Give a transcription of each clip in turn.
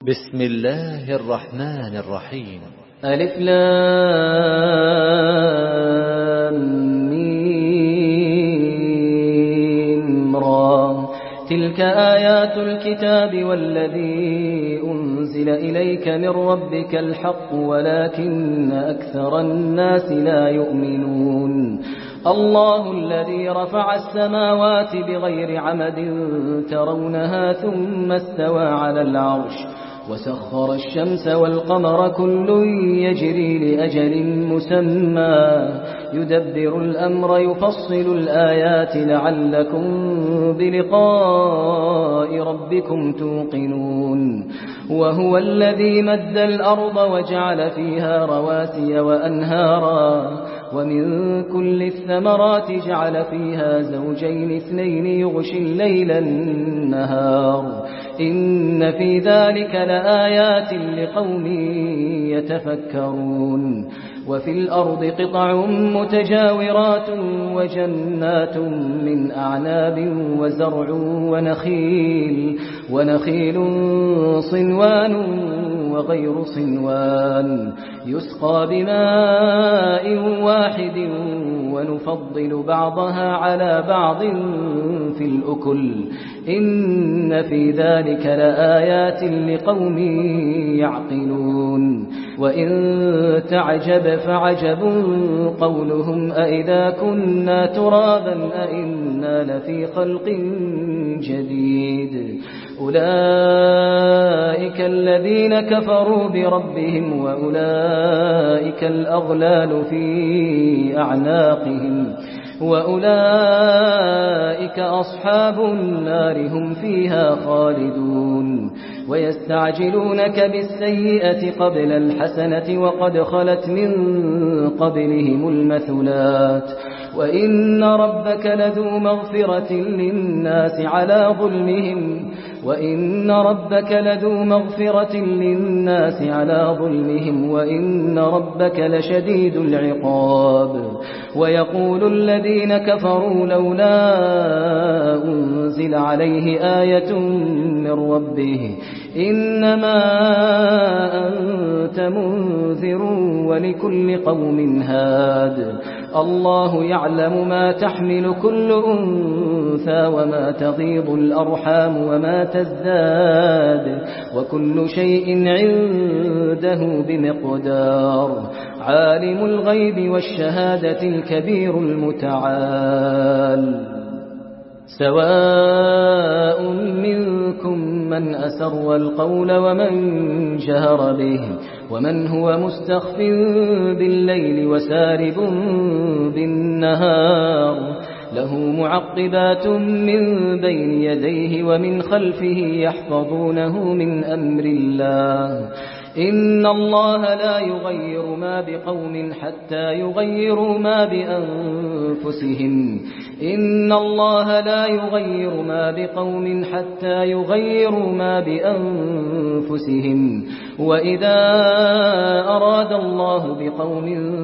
بسم الله الرحمن الرحيم. ألف لام ميم را. تلك آيات الكتاب والذي أنزل إليك من ربك الحق ولكن أكثر الناس لا يؤمنون. الله الذي رفع السماوات بغير عمد ترونها ثم استوى على العرش وسخر الشمس والقمر كل يجري لأجل مسمى يدبر الأمر يفصل الآيات لعلكم بلقاء ربكم توقنون. وهو الذي مد الأرض وجعل فيها رواسي وأنهارا ومن كل الثمرات جعل فيها زوجين اثنين يغشي الليل النهار إن في ذلك لآيات لقوم يتفكرون. وفي الأرض قطع متجاورات وجنات من أعناب وزرع ونخيل صنوان وغير صنوان يسقى بماء واحد ونفضل بعضها على بعض في الأكل إن في ذلك لآيات لقوم يعقلون. وإن تعجب فعجب قولهم أئذا كنا ترابا أئنا لفي خلق جديد أولئك الذين كفروا بربهم وأولئك الأغلال في أعناقهم وأولئك أصحاب النار هم فيها خالدون. ويستعجلونك بالسيئة قبل الحسنة وقد خلت من قبلهم المثلات وإن ربك لذو مغفرة للناس على ظلمهم وإن ربك لشديد العقاب. ويقول الذين كفروا لولا أنزل عليه آية من ربه إنما أنت منذر ولكل قوم هاد. الله يعلم ما تحمل كل أنثى وما تغيض الأرحام وما تزداد وكل شيء عنده بمقدار. عالم الغيب والشهادة الكبير المتعال. سواء منكم من أسر القول ومن جهر به ومن هو مستخف بالليل وسارب بالنهار له معقبات من بين يديه ومن خلفه يحفظونه من أمر الله إن الله لا يغير ما بقوم حتى يغيروا ما بأنفسهم إن الله لا يغير ما بقوم حتى يغيروا ما بأنفسهم وإذا أراد الله بقوم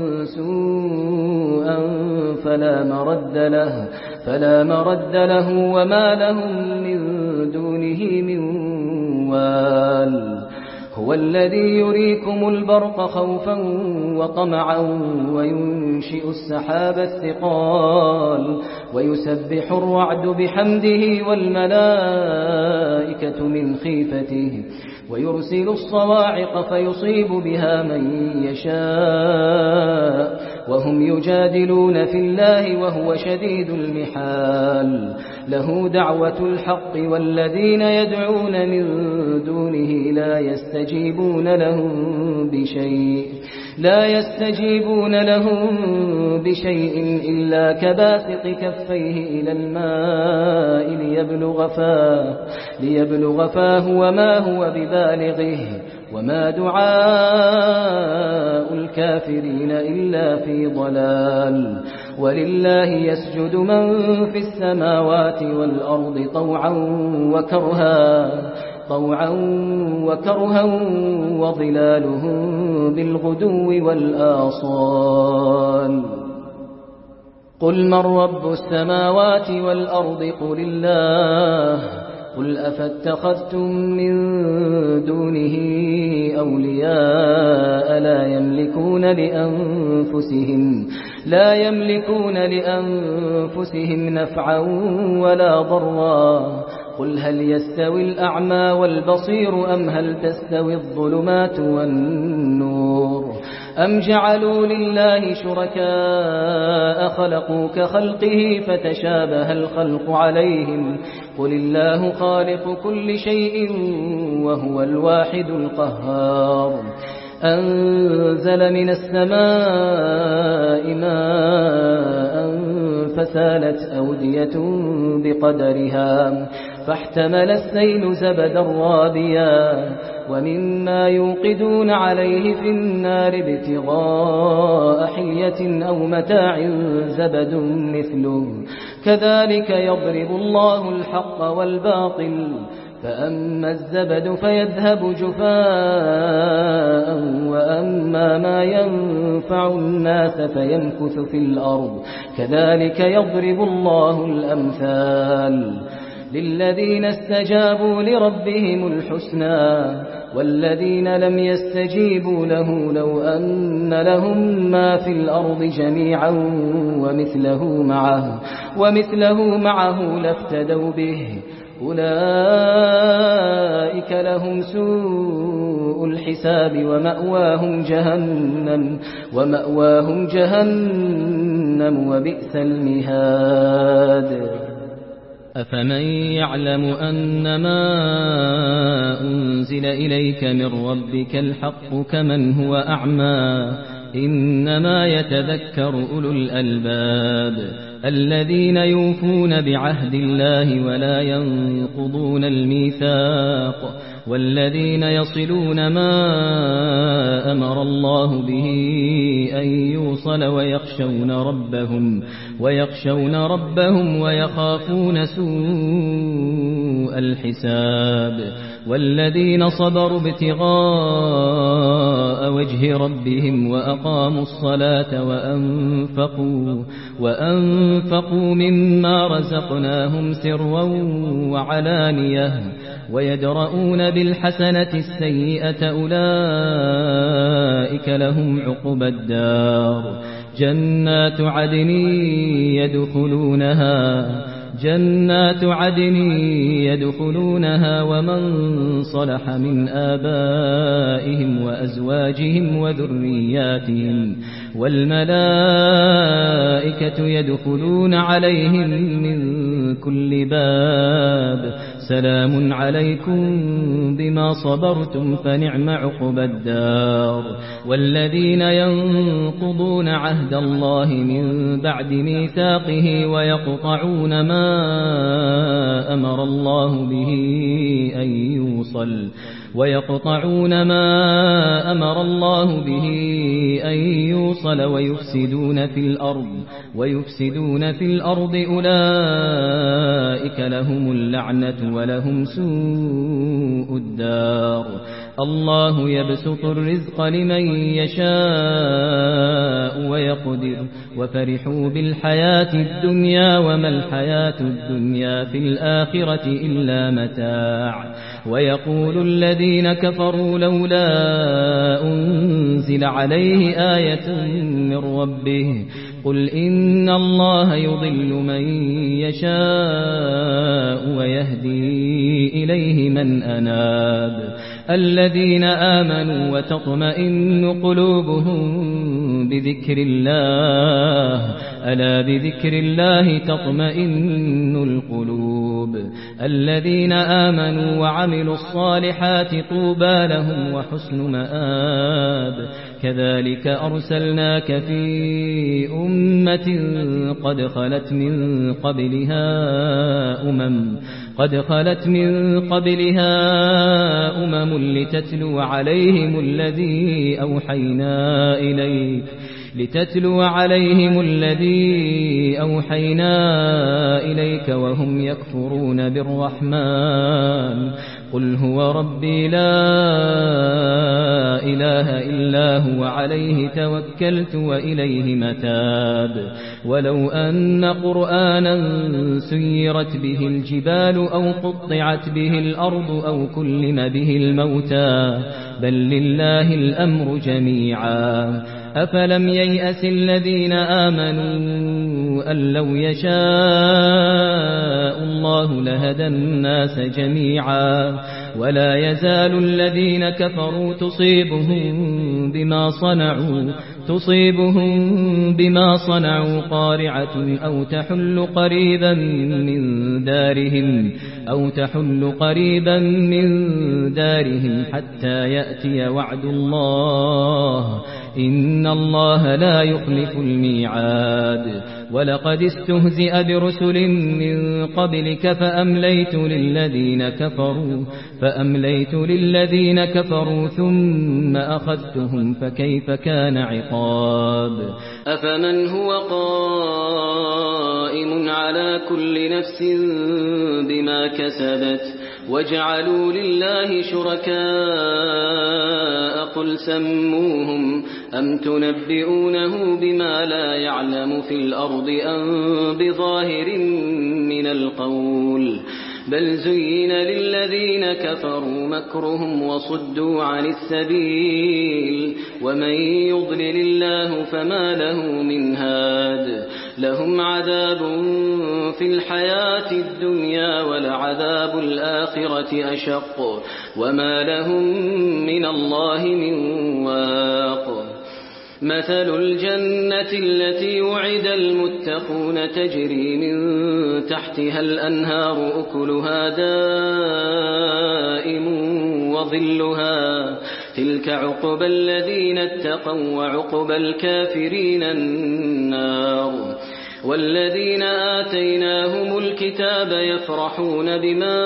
سوءا فلا مرد له وما لهم من دونه من وال. هو الذي يريكم البرق خوفا وطمعا وينشئ السحاب الثقال ويسبح الرعد بحمده والملائكة من خيفته ويرسل الصواعق فيصيب بها من يشاء وهم يجادلون في الله وهو شديد المحال. له دعوة الحق والذين يدعون من دونه لا يستجيبون لهم بشيء إلا كباسط كفيه إلى الماء ليبلغ فاه وما هو ببالغه وما دعاء الكافرين إلا في ضلال. ولله يسجد من في السماوات والأرض طوعا وكرها وظلالهم بالغدو والآصال. قل من رب السماوات والأرض قل الله قل أفاتخذتم من دونه أولياء لا يملكون لأنفسهم نفعا ولا ضرا. قل هل يستوي الأعمى والبصير أم هل تستوي الظلمات والنور أم جعلوا لله شركاء خلقوا كخلقه فتشابه الخلق عليهم قل الله خالق كل شيء وهو الواحد القهار. أنزل من السماء ماء فسالت أودية بقدرها فاحتمل السيل زبدا رابيا ومما يوقدون عليه في النار ابتغاء حلية أو متاع زبد مثله كذلك يضرب الله الحق والباطل فأما الزبد فيذهب جفاء وأما ما ينفع الناس فيمكث في الأرض كذلك يضرب الله الأمثال. للذين استجابوا لربهم الحسنى والذين لم يستجيبوا له لو أن لهم ما في الأرض جميعا ومثله معه لافتدوا به أولئك لهم سوء الحساب ومأواهم جهنم وبئس المهاد. أفمن يعلم أنما أنزل إليك من ربك الحق كمن هو أعمى إنما يتذكر أولو الألباب الذين يوفون بعهد الله ولا ينقضون الميثاق والذين يصلون ما أمر الله به أن يوصل ويخشون ربهم ويخافون سوء الحساب والذين صبروا ابتغاء وجه ربهم وأقاموا الصلاة وأنفقوا مما رزقناهم سرا وعلانية ويدرؤون بالحسنة السيئة أولئك لهم عقبى الدار جنات عدن يدخلونها ومن صلح من آبائهم وأزواجهم وذرياتهم والملائكة يدخلون عليهم من كل باب سلام عليكم بما صبرتم فنعم عقبى الدار. والذين ينقضون عهد الله من بعد ميثاقه ويقطعون ما أمر الله به أن يوصل ويفسدون في الأرض أولئك لهم اللعنة ولهم سوء الدار. الله يبسط الرزق لمن يشاء ويقدر وفرحوا بالحياة الدنيا وما الحياة الدنيا في الآخرة إلا متاع. ويقول الذين كفروا لولا أنزل عليه آية من ربه قل إن الله يضل من يشاء ويهدي إليه من أناب. الذين آمنوا وتطمئن قلوبهم بذكر الله ألا بذكر الله تطمئن القلوب. الذين آمنوا وعملوا الصالحات طوبى لهم وحسن مآب. كذلك أرسلناك في أمة قد خلت من قبلها أمم لتتلو عليهم الذي أوحينا إليك وهم يكفرون بالرحمن قل هو ربي لا إله إلا هو عليه توكلت وإليه متاب ولو أن قرآنا سيرت به الجبال أو قطعت به الأرض أو كلم به الموتى بل لله الأمر جميعا أفلم ييأس الذين آمنوا أن لو يشاء الله لهدى الناس جميعا ولا يزال الذين كفروا تصيبهم بما صنعوا قارعة أو تحل قريبا من دارهم حتى يأتي وعد الله إن الله لا يخلف الميعاد ولقد استهزئ برسل من قبلك فأمليت للذين كفروا ثم أخذتهم فكيف كان عقاب أفمن هو قائم على كل نفس بما كسبت وجعلوا لله شركاء قل سموهم أم تنبئونه بما لا يعلم في الأرض أم بظاهر من القول بل زين للذين كفروا مكرهم وصدوا عن السبيل ومن يضلل الله فما له من هاد لهم عذاب في الحياة الدنيا ولعذاب الآخرة أشق وما لهم من الله من واق مثل الجنة التي وعد المتقون تجري من تحتها الأنهار أكلها دائم وظلها تلك عقبى الذين اتقوا وعقبى الكافرين النار والذين آتيناهم الكتاب يفرحون بما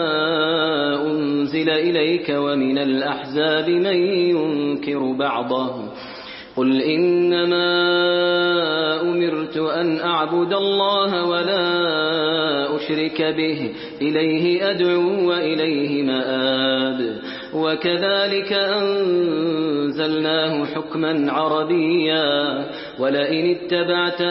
أنزل إليك ومن الأحزاب من ينكر بعضه قل إنما أمرت أن أعبد الله ولا أشرك به إليه أدعو وإليه مآب وكذلك أنزلناه حكما عربيا ولئن اتبعت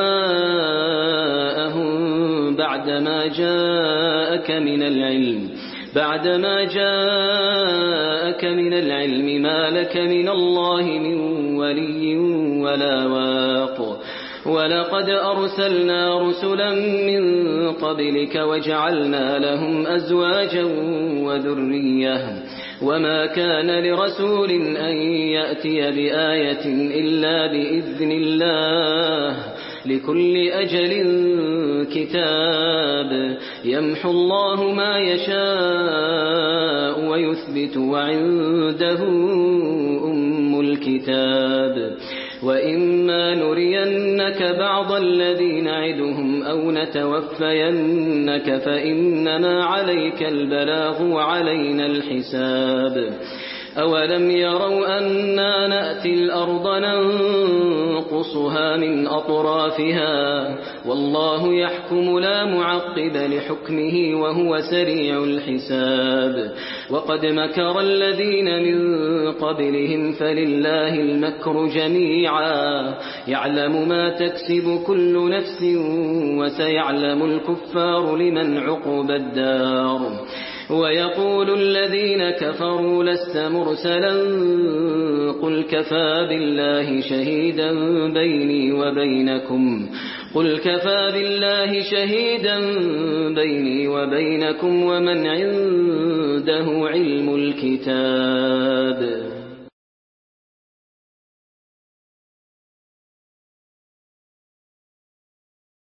أهواءهم بعدما جاءك من العلم ما لك من الله من ولي ولا واق ولقد أرسلنا رسلا من قبلك وجعلنا لهم أزواجا وذرية وما كان لرسول أن يأتي بآية إلا بإذن الله لكل أجل كتاب يمحو الله ما يشاء ويثبت وعنده أم الكتاب وإما نرينك بعض الذي نعدهم أو نتوفينك فإنما عليك البلاغ وعلينا الحساب أولم يروا أنا نأتي الأرض ننقصها من أطرافها والله يحكم لا معقب لحكمه وهو سريع الحساب وقد مكر الذين من قبلهم فلله المكر جميعا يعلم ما تكسب كل نفس وسيعلم الكفار لمن عقب الدار ويقول الذين كفروا لست مرسلا قل كفى بالله شهيدا بيني وبينكم ومن عنده علم الكتاب